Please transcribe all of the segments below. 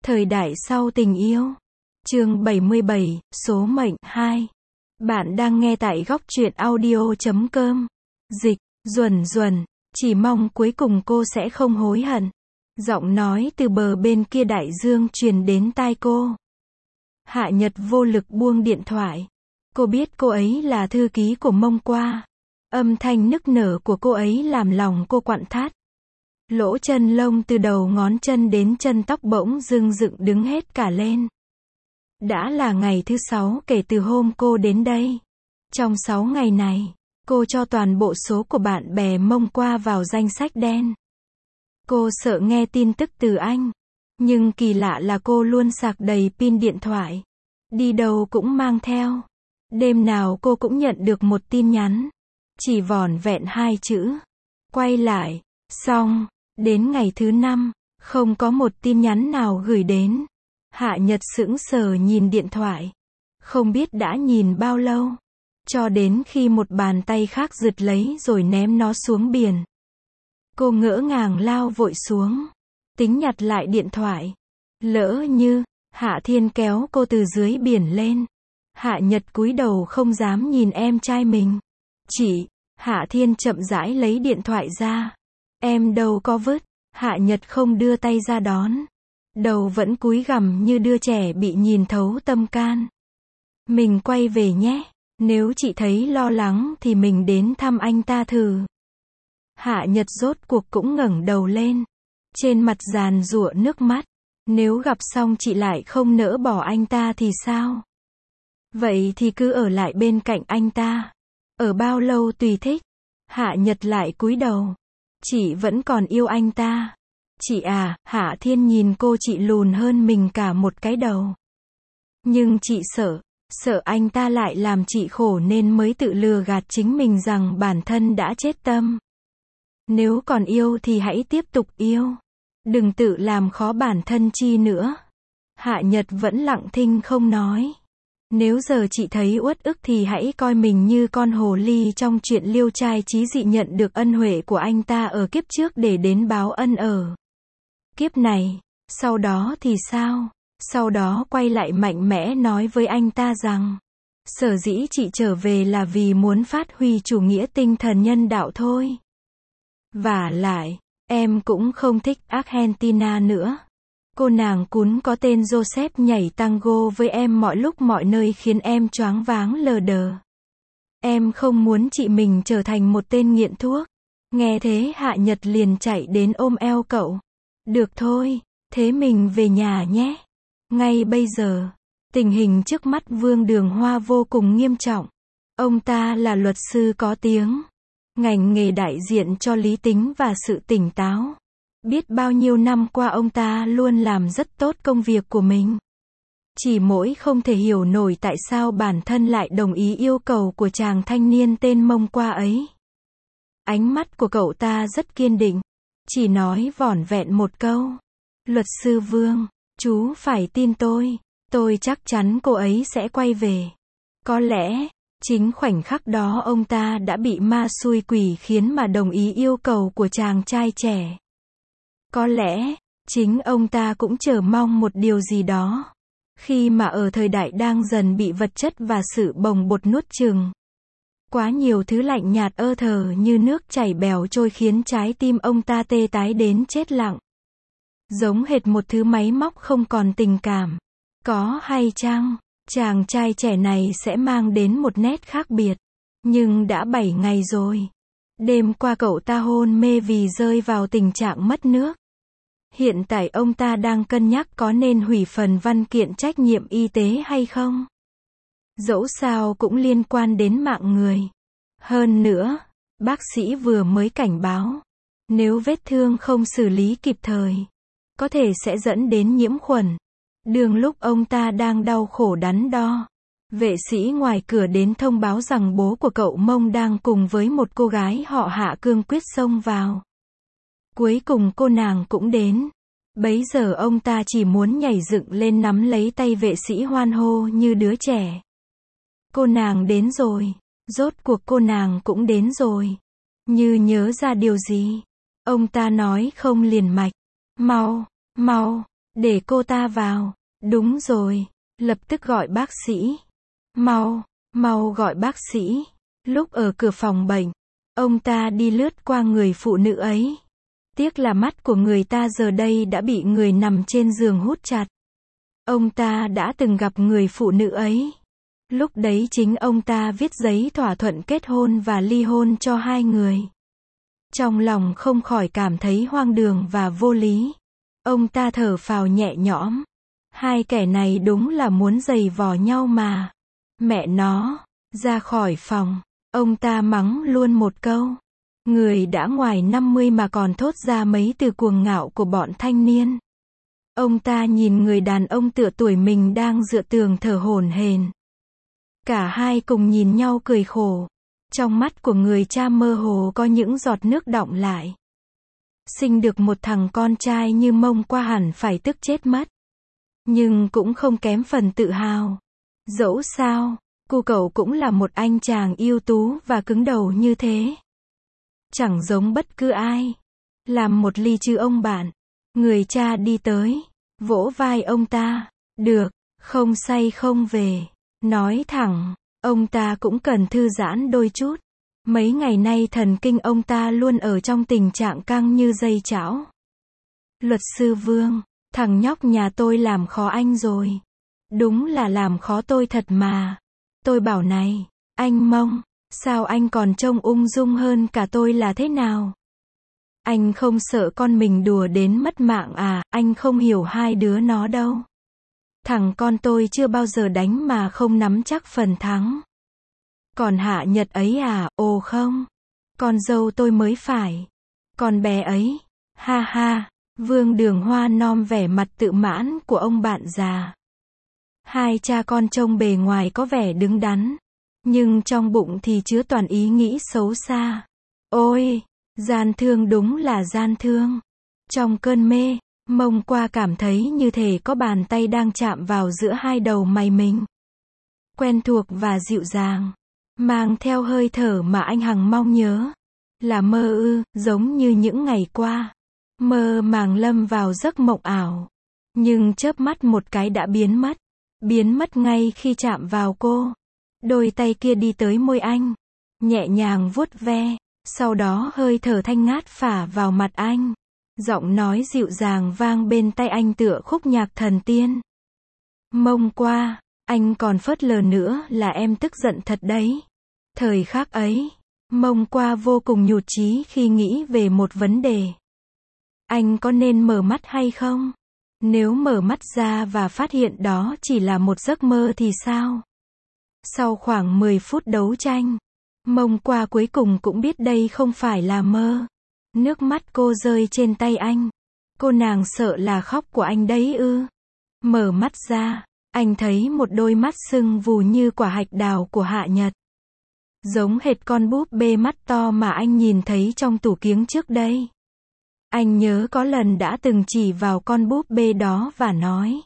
Thời đại sau tình yêu. Chương 77, số mệnh 2. Bạn đang nghe tại góc truyện audio.com. Dịch, Duẩn, chỉ mong cuối cùng cô sẽ không hối hận. Giọng nói từ bờ bên kia đại dương truyền đến tai cô. Hạ Nhật vô lực buông điện thoại. Cô biết cô ấy là thư ký của Mông Qua. Âm thanh nức nở của cô ấy làm lòng cô quặn thắt. Lỗ chân lông từ đầu ngón chân đến chân tóc bỗng dưng dựng đứng hết cả lên. Đã là ngày thứ 6 kể từ hôm cô đến đây. Trong 6 ngày này, cô cho toàn bộ số của bạn bè Mông Qua vào danh sách đen. Cô sợ nghe tin tức từ anh. Nhưng kỳ lạ là cô luôn sạc đầy pin điện thoại. Đi đâu cũng mang theo. Đêm nào cô cũng nhận được một tin nhắn. Chỉ vỏn vẹn 2 chữ. Quay lại. Xong. Đến ngày thứ 5, không có một tin nhắn nào gửi đến. Hạ Nhật sững sờ nhìn điện thoại. Không biết đã nhìn bao lâu. Cho đến khi một bàn tay khác giật lấy rồi ném nó xuống biển. Cô ngỡ ngàng lao vội xuống. Tính nhặt lại điện thoại. Lỡ như, Hạ Thiên kéo cô từ dưới biển lên. Hạ Nhật cúi đầu không dám nhìn em trai mình. Chị, Hạ Thiên chậm rãi lấy điện thoại ra. Em đâu có vứt. Hạ Nhật không đưa tay ra đón. Đầu vẫn cúi gằm như đứa trẻ bị nhìn thấu tâm can. Mình quay về nhé. Nếu chị thấy lo lắng thì mình đến thăm anh ta thử. Hạ Nhật rốt cuộc cũng ngẩng đầu lên. Trên mặt giàn giụa nước mắt. Nếu gặp xong chị lại không nỡ bỏ anh ta thì sao? Vậy thì cứ ở lại bên cạnh anh ta. Ở bao lâu tùy thích. Hạ Nhật lại cúi đầu. Chị vẫn còn yêu anh ta. Chị à, Hạ Thiên nhìn cô, chị lùn hơn mình cả một cái đầu. Nhưng chị sợ anh ta lại làm chị khổ nên mới tự lừa gạt chính mình rằng bản thân đã chết tâm. Nếu còn yêu thì hãy tiếp tục yêu. Đừng tự làm khó bản thân chi nữa. Hạ Nhật vẫn lặng thinh không nói. Nếu giờ chị thấy uất ức thì hãy coi mình như con hồ ly trong chuyện Liêu Trai Chí Dị nhận được ân huệ của anh ta ở kiếp trước để đến báo ân ở kiếp này. Sau đó thì sao? Sau đó quay lại mạnh mẽ nói với anh ta rằng sở dĩ chị trở về là vì muốn phát huy chủ nghĩa tinh thần nhân đạo thôi. Vả lại, em cũng không thích Argentina nữa. Cô nàng cún có tên Joseph nhảy tango với em mọi lúc mọi nơi khiến em choáng váng lờ đờ. Em không muốn chị mình trở thành một tên nghiện thuốc. Nghe thế Hạ Nhật liền chạy đến ôm eo cậu. Được thôi, thế mình về nhà nhé. Ngay bây giờ, tình hình trước mắt Vương Đường Hoa vô cùng nghiêm trọng. Ông ta là luật sư có tiếng. Ngành nghề đại diện cho lý tính và sự tỉnh táo. Biết bao nhiêu năm qua ông ta luôn làm rất tốt công việc của mình. Chỉ mỗi không thể hiểu nổi tại sao bản thân lại đồng ý yêu cầu của chàng thanh niên tên Mông Qua ấy. Ánh mắt của cậu ta rất kiên định. Chỉ nói vỏn vẹn một câu. Luật sư Vương, chú phải tin tôi chắc chắn cô ấy sẽ quay về. Có lẽ, chính khoảnh khắc đó ông ta đã bị ma xui quỷ khiến mà đồng ý yêu cầu của chàng trai trẻ. Có lẽ, chính ông ta cũng chờ mong một điều gì đó. Khi mà ở thời đại đang dần bị vật chất và sự bồng bột nuốt chửng. Quá nhiều thứ lạnh nhạt ơ thờ như nước chảy bèo trôi khiến trái tim ông ta tê tái đến chết lặng. Giống hệt một thứ máy móc không còn tình cảm. Có hay chăng, chàng trai trẻ này sẽ mang đến một nét khác biệt. Nhưng đã 7 ngày rồi. Đêm qua cậu ta hôn mê vì rơi vào tình trạng mất nước. Hiện tại ông ta đang cân nhắc có nên hủy phần văn kiện trách nhiệm y tế hay không. Dẫu sao cũng liên quan đến mạng người. Hơn nữa, bác sĩ vừa mới cảnh báo. Nếu vết thương không xử lý kịp thời, có thể sẽ dẫn đến nhiễm khuẩn. Đường lúc ông ta đang đau khổ đắn đo. Vệ sĩ ngoài cửa đến thông báo rằng bố của cậu Mông đang cùng với một cô gái họ Hạ cương quyết xông vào. Cuối cùng cô nàng cũng đến. Bấy giờ ông ta chỉ muốn nhảy dựng lên nắm lấy tay vệ sĩ hoan hô như đứa trẻ. Cô nàng đến rồi. Rốt cuộc cô nàng cũng đến rồi. Như nhớ ra điều gì. Ông ta nói không liền mạch. Mau, Để cô ta vào. Đúng rồi. Lập tức gọi bác sĩ. Mau, mau gọi bác sĩ. Lúc ở cửa phòng bệnh, ông ta đi lướt qua người phụ nữ ấy. Tiếc là mắt của người ta giờ đây đã bị người nằm trên giường hút chặt. Ông ta đã từng gặp người phụ nữ ấy. Lúc đấy chính ông ta viết giấy thỏa thuận kết hôn và ly hôn cho hai người. Trong lòng không khỏi cảm thấy hoang đường và vô lý. Ông ta thở phào nhẹ nhõm. Hai kẻ này đúng là muốn giày vò nhau mà. Mẹ nó, ra khỏi phòng. Ông ta mắng luôn một câu. Người đã ngoài 50 mà còn thốt ra mấy từ cuồng ngạo của bọn thanh niên. Ông ta nhìn người đàn ông tựa tuổi mình đang dựa tường thở hổn hển. Cả hai cùng nhìn nhau cười khổ. Trong mắt của người cha mơ hồ có những giọt nước đọng lại. Sinh được một thằng con trai như Mông Qua hẳn phải tức chết mất. Nhưng cũng không kém phần tự hào. Dẫu sao, cô cậu cũng là một anh chàng ưu tú và cứng đầu như thế. Chẳng giống bất cứ ai. Làm một ly chứ ông bạn. Người cha đi tới, vỗ vai ông ta. Được, không say không về. Nói thẳng, ông ta cũng cần thư giãn đôi chút. Mấy ngày nay thần kinh ông ta luôn ở trong tình trạng căng như dây chảo. Luật sư Vương, thằng nhóc nhà tôi làm khó anh rồi. Đúng là làm khó tôi thật mà. Tôi bảo này, anh Mông, sao anh còn trông ung dung hơn cả tôi là thế nào? Anh không sợ con mình đùa đến mất mạng à? Anh không hiểu hai đứa nó đâu. Thằng con tôi chưa bao giờ đánh mà không nắm chắc phần thắng. Còn Hạ Nhật ấy à? Ồ không. Con dâu tôi mới phải. Con bé ấy. Ha ha. Vương Đường Hoa nom vẻ mặt tự mãn của ông bạn già. Hai cha con trông bề ngoài có vẻ đứng đắn. Nhưng trong bụng thì chứa toàn ý nghĩ xấu xa. Ôi, gian thương đúng là gian thương. Trong cơn mê, Mông Qua cảm thấy như thể có bàn tay đang chạm vào giữa hai đầu mày mình. Quen thuộc và dịu dàng. Mang theo hơi thở mà anh hằng mong nhớ. Là mơ ư, giống như những ngày qua. Mơ màng lâm vào giấc mộng ảo. Nhưng chớp mắt một cái đã biến mất. Biến mất ngay khi chạm vào cô. Đôi tay kia đi tới môi anh. Nhẹ nhàng vuốt ve. Sau đó hơi thở thanh ngát phả vào mặt anh. Giọng nói dịu dàng vang bên tai anh tựa khúc nhạc thần tiên. Mông Qua, anh còn phớt lờ nữa là em tức giận thật đấy. Thời khắc ấy, Mông Qua vô cùng nhụt chí khi nghĩ về một vấn đề. Anh có nên mở mắt hay không? Nếu mở mắt ra và phát hiện đó chỉ là một giấc mơ thì sao? Sau khoảng 10 phút đấu tranh, Mông Qua cuối cùng cũng biết đây không phải là mơ. Nước mắt cô rơi trên tay anh. Cô nàng sợ là khóc của anh đấy ư? Mở mắt ra, anh thấy một đôi mắt sưng vù như quả hạch đào của Hạ Nhật. Giống hệt con búp bê mắt to mà anh nhìn thấy trong tủ kiếng trước đây. Anh nhớ có lần đã từng chỉ vào con búp bê đó và nói.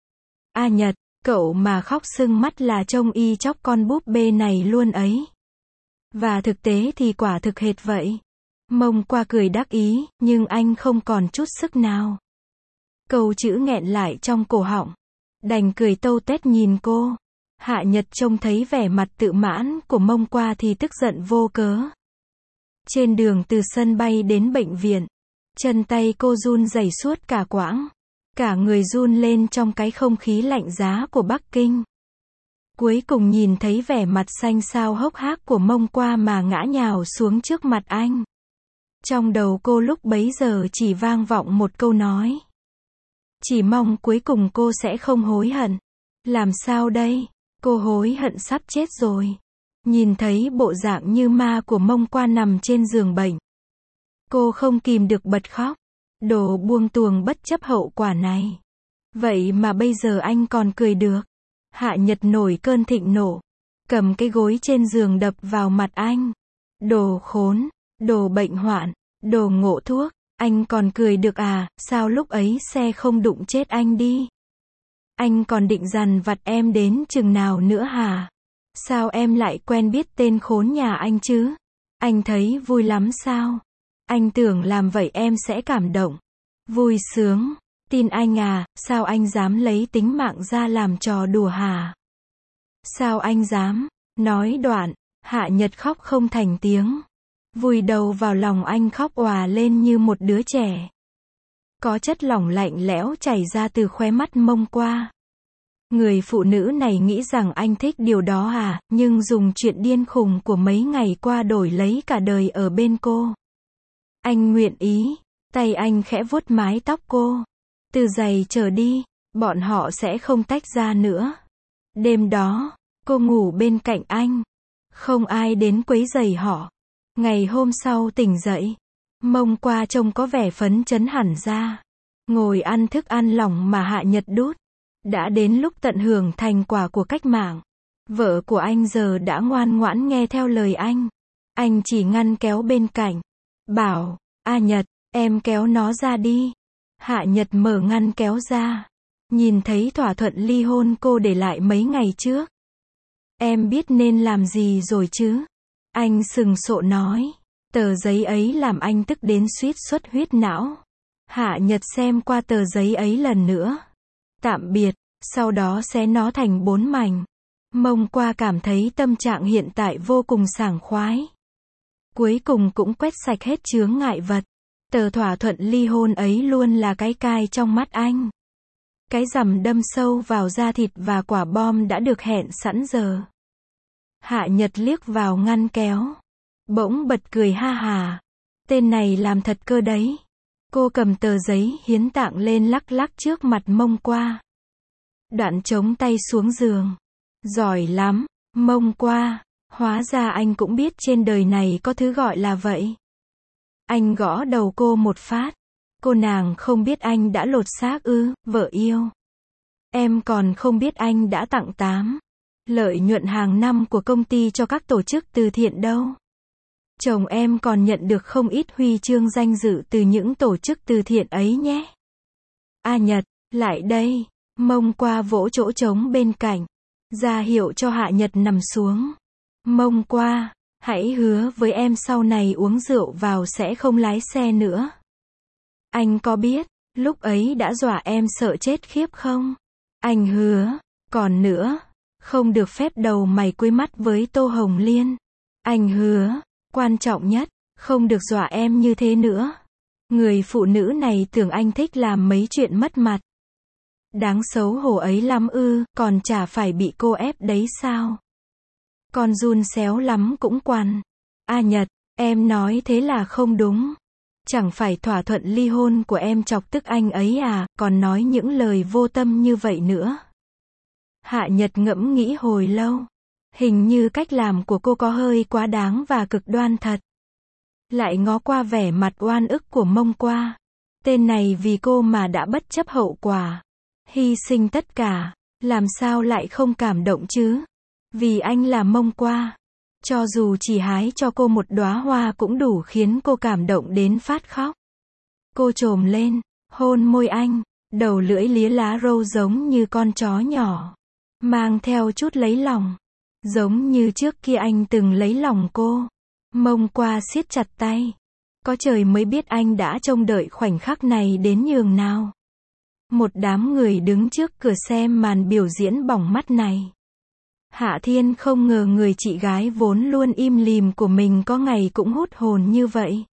A Nhật, cậu mà khóc sưng mắt là trông y chóc con búp bê này luôn ấy. Và thực tế thì quả thực hệt vậy. Mông Qua cười đắc ý, nhưng anh không còn chút sức nào. Câu chữ nghẹn lại trong cổ họng. Đành cười tâu tét nhìn cô. Hạ Nhật trông thấy vẻ mặt tự mãn của Mông Qua thì tức giận vô cớ. Trên đường từ sân bay đến bệnh viện, chân tay cô run rẩy suốt cả quãng. Cả người run lên trong cái không khí lạnh giá của Bắc Kinh. Cuối cùng nhìn thấy vẻ mặt xanh xao hốc hác của Mông Qua mà ngã nhào xuống trước mặt anh. Trong đầu cô lúc bấy giờ chỉ vang vọng một câu nói. Chỉ mong cuối cùng cô sẽ không hối hận. Làm sao đây? Cô hối hận sắp chết rồi. Nhìn thấy bộ dạng như ma của Mông Qua nằm trên giường bệnh. Cô không kìm được bật khóc. Đồ buông tuồng bất chấp hậu quả này. Vậy mà bây giờ anh còn cười được. Hạ Nhật nổi cơn thịnh nộ. Cầm cái gối trên giường đập vào mặt anh. Đồ khốn, đồ bệnh hoạn, đồ ngộ thuốc. Anh còn cười được à? Sao lúc ấy xe không đụng chết anh đi? Anh còn định dằn vặt em đến chừng nào nữa hả? Sao em lại quen biết tên khốn nhà anh chứ? Anh thấy vui lắm sao? Anh tưởng làm vậy em sẽ cảm động. Vui sướng. Tin anh à, sao anh dám lấy tính mạng ra làm trò đùa hả? Sao anh dám? Nói đoạn, Hạ Nhật khóc không thành tiếng. Vùi đầu vào lòng anh khóc òa lên như một đứa trẻ. Có chất lỏng lạnh lẽo chảy ra từ khóe mắt Mông Qua. Người phụ nữ này nghĩ rằng anh thích điều đó à, nhưng dùng chuyện điên khùng của mấy ngày qua đổi lấy cả đời ở bên cô. Anh nguyện ý. Tay anh khẽ vuốt mái tóc cô. Từ giày trở đi, bọn họ sẽ không tách ra nữa. Đêm đó, cô ngủ bên cạnh anh. Không ai đến quấy rầy họ. Ngày hôm sau tỉnh dậy, Mông Qua trông có vẻ phấn chấn hẳn ra. Ngồi ăn thức ăn lỏng mà Hạ Nhật đút. Đã đến lúc tận hưởng thành quả của cách mạng. Vợ của anh giờ đã ngoan ngoãn nghe theo lời anh. Anh chỉ ngăn kéo bên cạnh. Bảo, A Nhật, em kéo nó ra đi. Hạ Nhật mở ngăn kéo ra. Nhìn thấy thỏa thuận ly hôn cô để lại mấy ngày trước. Em biết nên làm gì rồi chứ? Anh sừng sộ nói. Tờ giấy ấy làm anh tức đến suýt xuất huyết não. Hạ Nhật xem qua tờ giấy ấy lần nữa. Tạm biệt, sau đó xé nó thành 4 mảnh. Mông Qua cảm thấy tâm trạng hiện tại vô cùng sảng khoái. Cuối cùng cũng quét sạch hết chướng ngại vật. Tờ thỏa thuận ly hôn ấy luôn là cái cai trong mắt anh. Cái rằm đâm sâu vào da thịt và quả bom đã được hẹn sẵn giờ. Hạ Nhật liếc vào ngăn kéo. Bỗng bật cười ha hà. Tên này làm thật cơ đấy. Cô cầm tờ giấy hiến tặng lên lắc lắc trước mặt Mông Qua. Đoạn chống tay xuống giường. Giỏi lắm, Mông Qua. Hóa ra anh cũng biết trên đời này có thứ gọi là vậy. Anh gõ đầu cô một phát. Cô nàng không biết anh đã lột xác ư, vợ yêu. Em còn không biết anh đã tặng 8 lợi nhuận hàng năm của công ty cho các tổ chức từ thiện đâu. Chồng em còn nhận được không ít huy chương danh dự từ những tổ chức từ thiện ấy nhé. A Nhật, lại đây. Mông Qua vỗ chỗ trống bên cạnh. Ra hiệu cho Hạ Nhật nằm xuống. Mông Qua, hãy hứa với em sau này uống rượu vào sẽ không lái xe nữa. Anh có biết, lúc ấy đã dọa em sợ chết khiếp không? Anh hứa. Còn nữa, không được phép đầu mày cúi mắt với Tô Hồng Liên. Anh hứa. Quan trọng nhất, không được dọa em như thế nữa. Người phụ nữ này tưởng anh thích làm mấy chuyện mất mặt. Đáng xấu hổ ấy lắm ư, còn chả phải bị cô ép đấy sao? Con run xéo lắm cũng quằn. A Nhật, em nói thế là không đúng. Chẳng phải thỏa thuận ly hôn của em chọc tức anh ấy à, còn nói những lời vô tâm như vậy nữa. Hạ Nhật ngẫm nghĩ hồi lâu. Hình như cách làm của cô có hơi quá đáng và cực đoan thật. Lại ngó qua vẻ mặt oan ức của Mông Qua. Tên này vì cô mà đã bất chấp hậu quả. Hy sinh tất cả. Làm sao lại không cảm động chứ? Vì anh là Mông Qua. Cho dù chỉ hái cho cô một đóa hoa cũng đủ khiến cô cảm động đến phát khóc. Cô chồm lên, hôn môi anh, đầu lưỡi lía lá râu giống như con chó nhỏ. Mang theo chút lấy lòng. Giống như trước kia anh từng lấy lòng cô. Mông Qua siết chặt tay. Có trời mới biết anh đã trông đợi khoảnh khắc này đến nhường nào. Một đám người đứng trước cửa xem màn biểu diễn bỏng mắt này. Hạ Thiên không ngờ người chị gái vốn luôn im lìm của mình có ngày cũng hút hồn như vậy.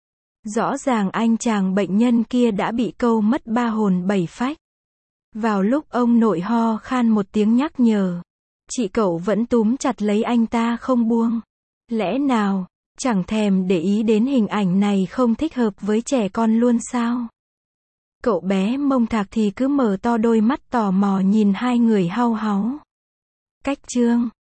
Rõ ràng anh chàng bệnh nhân kia đã bị câu mất 3 hồn 7 phách. Vào lúc ông nội ho khan một tiếng nhắc nhở, chị cậu vẫn túm chặt lấy anh ta không buông. Lẽ nào, chẳng thèm để ý đến hình ảnh này không thích hợp với trẻ con luôn sao? Cậu bé Mông Thạc thì cứ mở to đôi mắt tò mò nhìn hai người hau háu. Cách chương